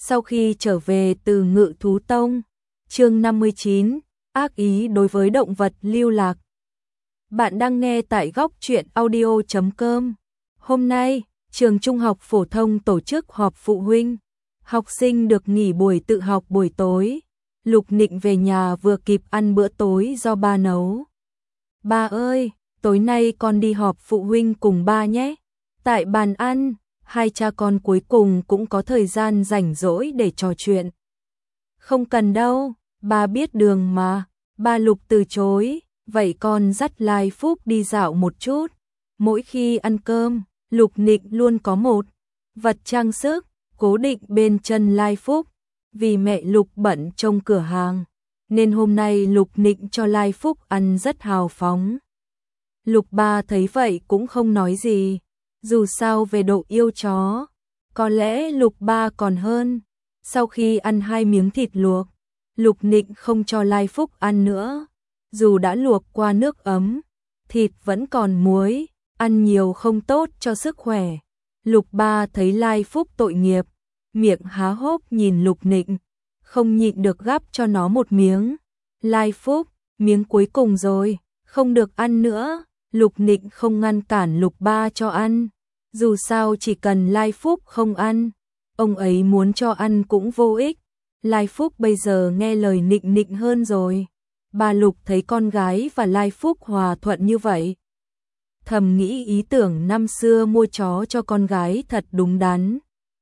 Sau khi trở về từ Ngự Thú Tông, chương 59, ác ý đối với động vật lưu lạc. Bạn đang nghe tại góc truyện audio.com. Hôm nay, trường Trung học phổ thông tổ chức họp phụ huynh. Học sinh được nghỉ buổi tự học buổi tối. Lục Nịnh về nhà vừa kịp ăn bữa tối do ba nấu. Ba ơi, tối nay con đi họp phụ huynh cùng ba nhé. Tại bàn ăn, hai cha con cuối cùng cũng có thời gian rảnh rỗi để trò chuyện. Không cần đâu, ba biết đường mà. Ba Lục từ chối, vậy con dắt Lai Phúc đi dạo một chút. Mỗi khi ăn cơm, Lục Nịnh luôn có một vật trang sức cố định bên chân Lai Phúc. Vì mẹ Lục bận trông cửa hàng, nên hôm nay Lục Nịnh cho Lai Phúc ăn rất hào phóng. Lục ba thấy vậy cũng không nói gì. Dù sao về độ yêu chó, có lẽ Lục ba còn hơn. Sau khi ăn 2 miếng thịt luộc, Lục Nịnh không cho Lai Phúc ăn nữa. Dù đã luộc qua nước ấm, thịt vẫn còn muối, ăn nhiều không tốt cho sức khỏe. Lục ba thấy Lai Phúc tội nghiệp, miệng há hốc nhìn Lục Nịnh, không nhịn được gắp cho nó một miếng. Lai Phúc, miếng cuối cùng rồi, không được ăn nữa. Lục Nịnh không ngăn cản Lục ba cho ăn. Dù sao chỉ cần Lai Phúc không ăn, ông ấy muốn cho ăn cũng vô ích. Lai Phúc bây giờ nghe lời Nịnh Nịnh hơn rồi. Bà Lục thấy con gái và Lai Phúc hòa thuận như vậy, thầm nghĩ ý tưởng năm xưa mua chó cho con gái thật đúng đắn.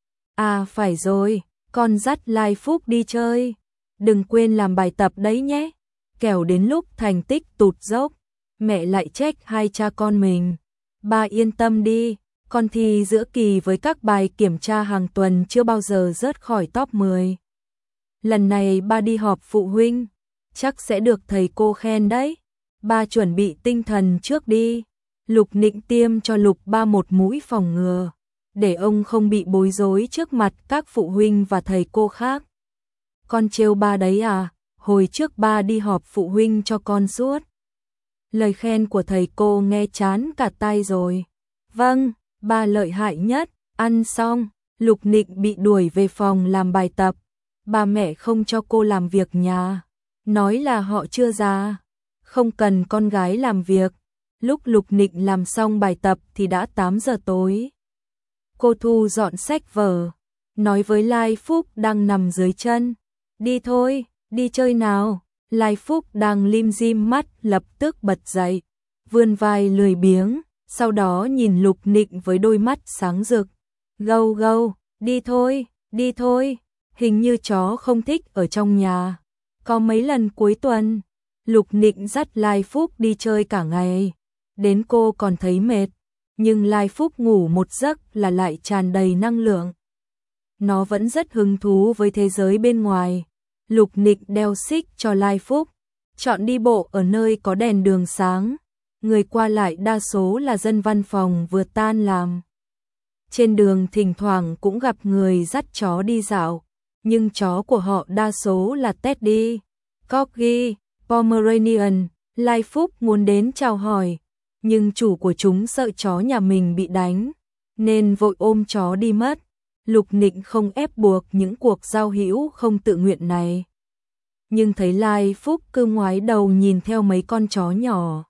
À phải rồi, con dắt Lai Phúc đi chơi. Đừng quên làm bài tập đấy nhé. Kẻo đến lúc thành tích tụt dốc, mẹ lại trách hai cha con mình. Ba yên tâm đi, con thi giữa kỳ với các bài kiểm tra hàng tuần chưa bao giờ rớt khỏi top 10. Lần này ba đi họp phụ huynh, chắc sẽ được thầy cô khen đấy. Ba chuẩn bị tinh thần trước đi. Lục Nịnh tiêm cho Lục ba một mũi phòng ngừa, để ông không bị bối rối trước mặt các phụ huynh và thầy cô khác. Con trêu ba đấy à, hồi trước ba đi họp phụ huynh cho con suốt. Lời khen của thầy cô nghe chán cả tai rồi. Vâng, ba lợi hại nhất. Ăn xong, Lục Nịnh bị đuổi về phòng làm bài tập. Bà mẹ không cho cô làm việc nhà, nói là họ chưa già, không cần con gái làm việc. Lúc Lục Nịnh làm xong bài tập thì đã 8 giờ tối. Cô thu dọn sách vở, nói với Lai Phúc đang nằm dưới chân. Đi thôi, đi chơi nào. Lai Phúc đang lim dim mắt lập tức bật dậy, vươn vai lười biếng, sau đó nhìn Lục Nịnh với đôi mắt sáng rực. Gâu gâu, đi thôi, đi thôi. Hình như chó không thích ở trong nhà. Có mấy lần cuối tuần, Lục Nịnh dắt Lai Phúc đi chơi cả ngày. Đến cô còn thấy mệt, nhưng Lai Phúc ngủ một giấc là lại tràn đầy năng lượng. Nó vẫn rất hứng thú với thế giới bên ngoài. Lục Nịnh đeo xích cho Lai Phúc, chọn đi bộ ở nơi có đèn đường sáng. Người qua lại đa số là dân văn phòng vừa tan làm. Trên đường thỉnh thoảng cũng gặp người dắt chó đi dạo, nhưng chó của họ đa số là Teddy, Corgi, Pomeranian. Lai Phúc muốn đến chào hỏi, nhưng chủ của chúng sợ chó nhà mình bị đánh, nên vội ôm chó đi mất. Lục Nịnh không ép buộc những cuộc giao hữu không tự nguyện này, nhưng thấy Lai Phúc cứ ngoái đầu nhìn theo mấy con chó nhỏ.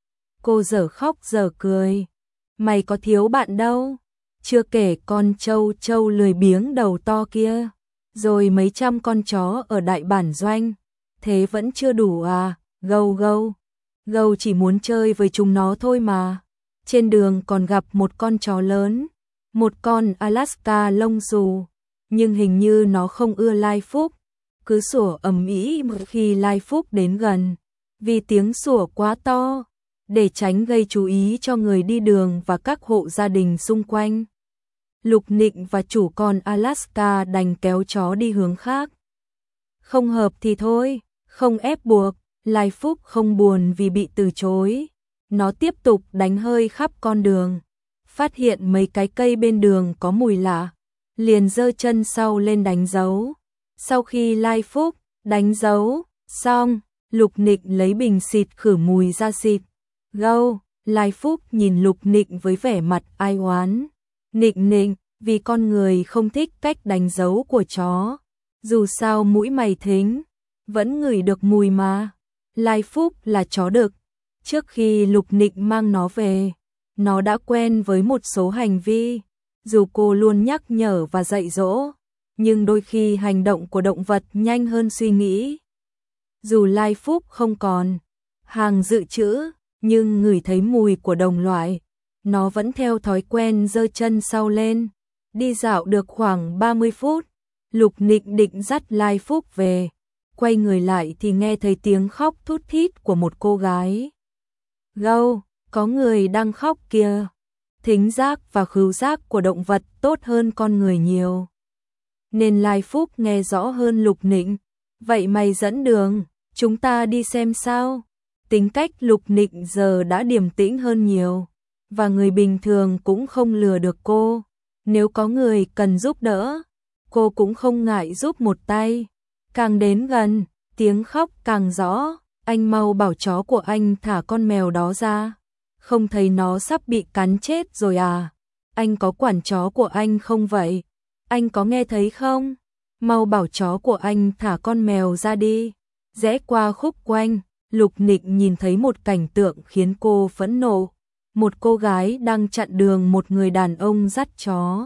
Cô dở khóc dở cười. Mày có thiếu bạn đâu, chưa kể con trâu trâu lười biếng đầu to kia, rồi mấy trăm con chó ở đại bản doanh, thế vẫn chưa đủ à. Gâu gâu, gâu chỉ muốn chơi với chúng nó thôi mà. Trên đường còn gặp một con chó lớn, một con Alaska lông xù, nhưng hình như nó không ưa Lai Phúc, cứ sủa ầm ĩ khi Lai Phúc đến gần, vì tiếng sủa quá to. Để tránh gây chú ý cho người đi đường và các hộ gia đình xung quanh, Lục Nịnh và chủ con Alaska đành kéo chó đi hướng khác. Không hợp thì thôi, không ép buộc. Lai Phúc không buồn vì bị từ chối. Nó tiếp tục đánh hơi khắp con đường, phát hiện mấy cái cây bên đường có mùi lạ, liền giơ chân sau lên đánh dấu. Sau khi Lai Phúc đánh dấu xong, Lục Nịnh lấy bình xịt khử mùi ra xịt. Gâu, Lai Phúc nhìn Lục Nịnh với vẻ mặt ai oán. Nịnh Nịnh, vì con người không thích cách đánh dấu của chó. Dù sao mũi mày thính, vẫn ngửi được mùi mà. Lai Phúc là chó đực. Trước khi Lục Nịnh mang nó về, nó đã quen với một số hành vi. Dù cô luôn nhắc nhở và dạy dỗ, nhưng đôi khi hành động của động vật nhanh hơn suy nghĩ. Dù Lai Phúc không còn hàng dự trữ, nhưng ngửi thấy mùi của đồng loại, nó vẫn theo thói quen giơ chân sau lên. Đi dạo được khoảng 30 phút, Lục Nịnh định dắt Lai Phúc về. Quay người lại thì nghe thấy tiếng khóc thút thít của một cô gái. Gâu, có người đang khóc kìa. Thính giác và khứu giác của động vật tốt hơn con người nhiều, nên Lai Phúc nghe rõ hơn Lục Nịnh. Vậy mày dẫn đường, chúng ta đi xem sao. Tính cách Lục Nịnh giờ đã điềm tĩnh hơn nhiều, và người bình thường cũng không lừa được cô. Nếu có người cần giúp đỡ, cô cũng không ngại giúp một tay. Càng đến gần, tiếng khóc càng rõ. Anh mau bảo chó của anh thả con mèo đó ra. Không thấy nó sắp bị cắn chết rồi à? Anh có quản chó của anh không vậy? Anh có nghe thấy không? Mau bảo chó của anh thả con mèo ra đi. Rẽ qua khúc quanh, Lục Nịnh nhìn thấy một cảnh tượng khiến cô phẫn nộ. Một cô gái đang chặn đường một người đàn ông dắt chó.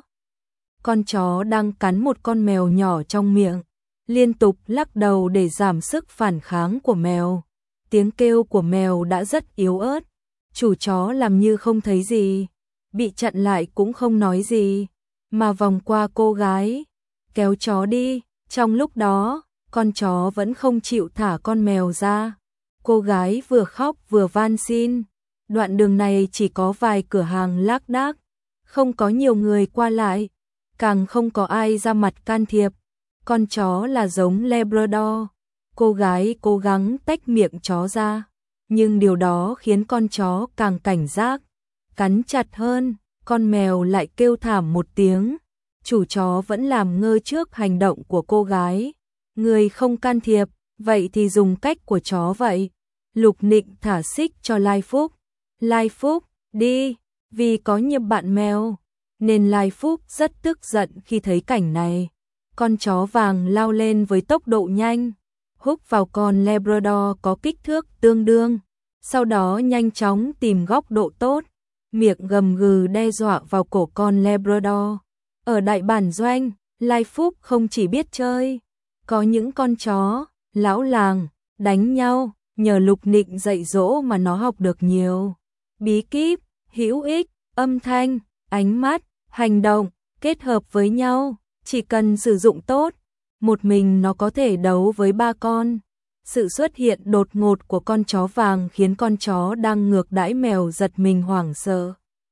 Con chó đang cắn một con mèo nhỏ trong miệng, liên tục lắc đầu để giảm sức phản kháng của mèo. Tiếng kêu của mèo đã rất yếu ớt. Chủ chó làm như không thấy gì, bị chặn lại cũng không nói gì, mà vòng qua cô gái, kéo chó đi. Trong lúc đó, con chó vẫn không chịu thả con mèo ra. Cô gái vừa khóc vừa van xin. Đoạn đường này chỉ có vài cửa hàng lác đác, không có nhiều người qua lại, càng không có ai ra mặt can thiệp. Con chó là giống Labrador. Cô gái cố gắng tách miệng chó ra, nhưng điều đó khiến con chó càng cảnh giác, cắn chặt hơn. Con mèo lại kêu thảm một tiếng. Chủ chó vẫn làm ngơ trước hành động của cô gái. Người không can thiệp, vậy thì dùng cách của chó vậy. Lục Nịnh thả xích cho Lai Phúc. Lai Phúc, đi, vì có nhiều bạn mèo, nên Lai Phúc rất tức giận khi thấy cảnh này. Con chó vàng lao lên với tốc độ nhanh, húc vào con Labrador có kích thước tương đương, sau đó nhanh chóng tìm góc độ tốt, miệng gầm gừ đe dọa vào cổ con Labrador. Ở đại bản doanh, Lai Phúc không chỉ biết chơi, có những con chó, lão làng, đánh nhau, nhờ Lục Nịnh dạy dỗ mà nó học được nhiều bí kíp, hữu ích, âm thanh, ánh mắt, hành động, kết hợp với nhau, chỉ cần sử dụng tốt, một mình nó có thể đấu với 3 con. Sự xuất hiện đột ngột của con chó vàng khiến con chó đang ngược đãi mèo giật mình hoảng sợ.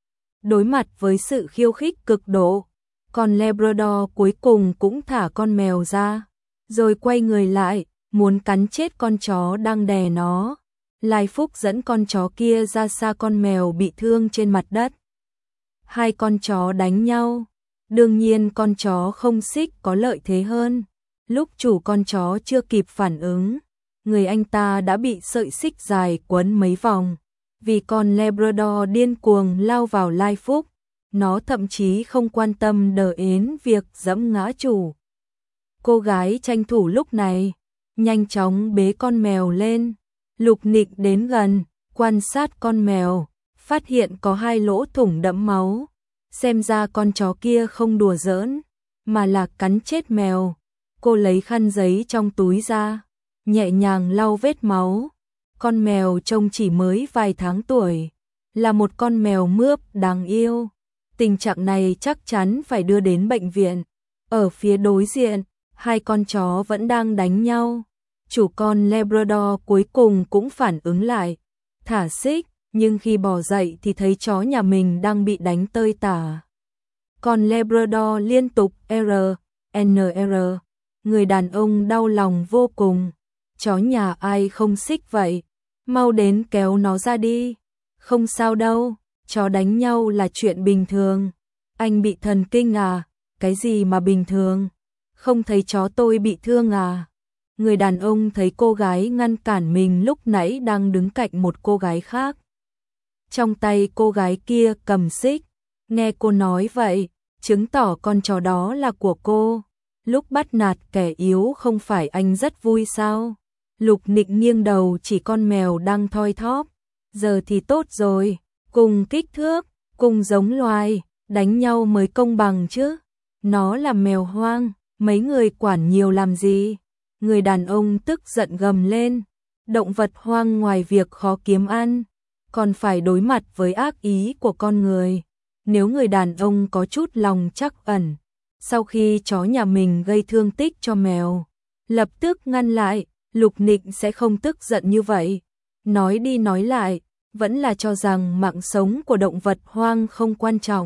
Đối mặt với sự khiêu khích cực độ, con Labrador cuối cùng cũng thả con mèo ra, rồi quay người lại, muốn cắn chết con chó đang đè nó. Lai Phúc dẫn con chó kia ra xa con mèo bị thương trên mặt đất. Hai con chó đánh nhau. Đương nhiên con chó không xích có lợi thế hơn. Lúc chủ con chó chưa kịp phản ứng, người anh ta đã bị sợi xích dài quấn mấy vòng. Vì con Labrador điên cuồng lao vào Lai Phúc, nó thậm chí không quan tâm đến việc giẫm ngã chủ. Cô gái tranh thủ lúc này, nhanh chóng bế con mèo lên. Lục Nịnh đến gần, quan sát con mèo, phát hiện có 2 lỗ thủng đẫm máu. Xem ra con chó kia không đùa giỡn, mà là cắn chết mèo. Cô lấy khăn giấy trong túi ra, nhẹ nhàng lau vết máu. Con mèo trông chỉ mới vài tháng tuổi, là một con mèo mướp đáng yêu. Tình trạng này chắc chắn phải đưa đến bệnh viện. Ở phía đối diện, 2 con chó vẫn đang đánh nhau. Chủ con Labrador cuối cùng cũng phản ứng lại, thả xích, nhưng khi bò dậy thì thấy chó nhà mình đang bị đánh tơi tả. Con Labrador liên tục NR. Người đàn ông đau lòng vô cùng. Chó nhà ai không xích vậy? Mau đến kéo nó ra đi. Không sao đâu, chó đánh nhau là chuyện bình thường. Anh bị thần kinh à? Cái gì mà bình thường? Không thấy chó tôi bị thương à? Người đàn ông thấy cô gái ngăn cản mình lúc nãy đang đứng cạnh một cô gái khác. Trong tay cô gái kia cầm xích, nghe cô nói vậy, chứng tỏ con chó đó là của cô. Lúc bắt nạt kẻ yếu không phải anh rất vui sao? Lục Nịnh nghiêng đầu chỉ con mèo đang thoi thóp. Giờ thì tốt rồi, cùng kích thước, cùng giống loài, đánh nhau mới công bằng chứ. Nó là mèo hoang, mấy người quản nhiều làm gì? Người đàn ông tức giận gầm lên. Động vật hoang ngoài việc khó kiếm ăn, còn phải đối mặt với ác ý của con người. Nếu người đàn ông có chút lòng trắc ẩn, sau khi chó nhà mình gây thương tích cho mèo, lập tức ngăn lại, Lục Nịnh sẽ không tức giận như vậy. Nói đi nói lại, vẫn là cho rằng mạng sống của động vật hoang không quan trọng.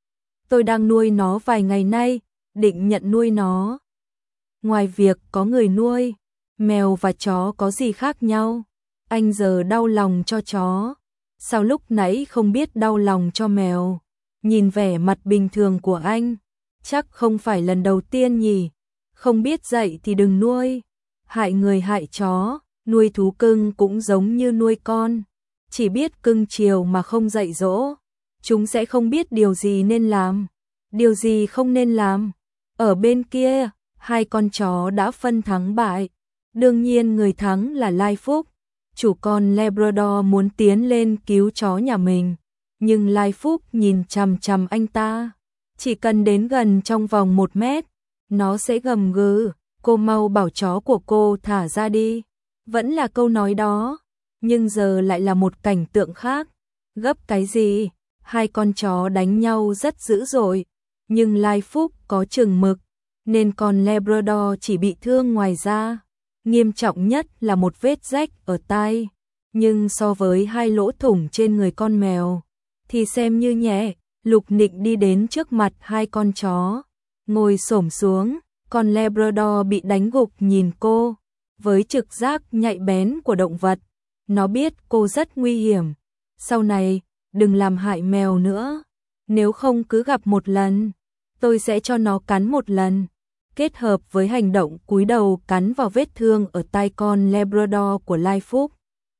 Tôi đang nuôi nó vài ngày nay, định nhận nuôi nó. Ngoài việc có người nuôi, mèo và chó có gì khác nhau? Anh giờ đau lòng cho chó, sao lúc nãy không biết đau lòng cho mèo? Nhìn vẻ mặt bình thường của anh, chắc không phải lần đầu tiên nhỉ? Không biết dạy thì đừng nuôi, hại người hại chó, nuôi thú cưng cũng giống như nuôi con, chỉ biết cưng chiều mà không dạy dỗ, chúng sẽ không biết điều gì nên làm, điều gì không nên làm. Ở bên kia, hai con chó đã phân thắng bại. Đương nhiên người thắng là Lai Phúc. Chủ con Labrador muốn tiến lên cứu chó nhà mình, nhưng Lai Phúc nhìn chằm chằm anh ta. Chỉ cần đến gần trong vòng 1 mét, nó sẽ gầm gừ, cô mau bảo chó của cô thả ra đi. Vẫn là câu nói đó, nhưng giờ lại là một cảnh tượng khác. Gấp cái gì? Hai con chó đánh nhau rất dữ dội, nhưng Lai Phúc có chừng mực, nên con Labrador chỉ bị thương ngoài da. Nghiêm trọng nhất là một vết rách ở tai, nhưng so với 2 lỗ thủng trên người con mèo thì xem như nhẹ. Lục Nịnh đi đến trước mặt hai con chó, ngồi xổm xuống, con Labrador bị đánh gục nhìn cô, với trực giác nhạy bén của động vật, nó biết cô rất nguy hiểm. Sau này, đừng làm hại mèo nữa, nếu không cứ gặp một lần, tôi sẽ cho nó cắn một lần. Kết hợp với hành động cúi đầu cắn vào vết thương ở tai con Labrador của Lai Phúc.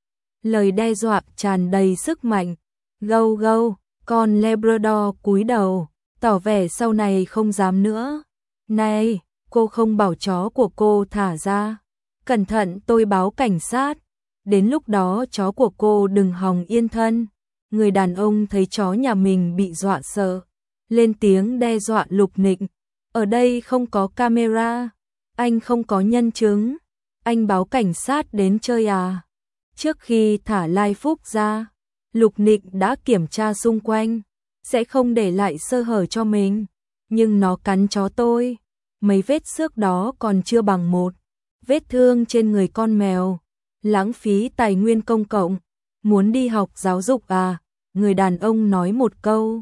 Lời đe dọa tràn đầy sức mạnh. Gâu gâu, con Labrador cúi đầu, tỏ vẻ sau này không dám nữa. Này, cô không bảo chó của cô thả ra. Cẩn thận tôi báo cảnh sát. Đến lúc đó chó của cô đừng hòng yên thân. Người đàn ông thấy chó nhà mình bị dọa sợ, lên tiếng đe dọa Lục Nịnh. Ở đây không có camera, anh không có nhân chứng, anh báo cảnh sát đến chơi à? Trước khi thả Lai Phúc ra, Lục Nịnh đã kiểm tra xung quanh, sẽ không để lại sơ hở cho mình, nhưng nó cắn chó tôi, mấy vết xước đó còn chưa bằng một vết thương trên người con mèo, lãng phí tài nguyên công cộng, muốn đi học giáo dục à? Người đàn ông nói một câu.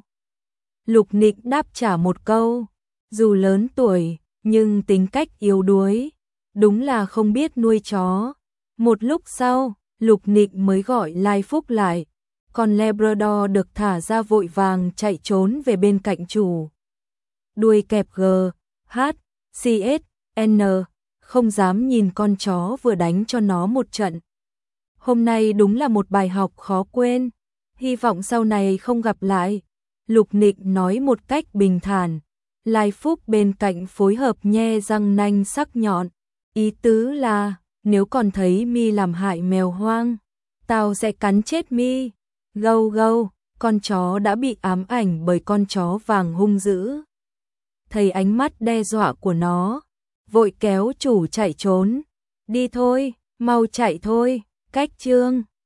Lục Nịnh đáp trả một câu. Dù lớn tuổi, nhưng tính cách yếu đuối, đúng là không biết nuôi chó. Một lúc sau, Lục Nịnh mới gọi Lai Phúc lại. Còn Labrador được thả ra vội vàng chạy trốn về bên cạnh chủ. Đuôi kẹp G, H, C, S, N, không dám nhìn con chó vừa đánh cho nó một trận. Hôm nay đúng là một bài học khó quên, hy vọng sau này không gặp lại. Lục Nịnh nói một cách bình thản. Lai Phúc bên cạnh phối hợp nhe răng nanh sắc nhọn, ý tứ là nếu còn thấy mi làm hại mèo hoang, tao sẽ cắn chết mi. Gâu gâu, con chó đã bị ám ảnh bởi con chó vàng hung dữ. Thấy ánh mắt đe dọa của nó, vội kéo chủ chạy trốn. Đi thôi, mau chạy thôi, cách chương.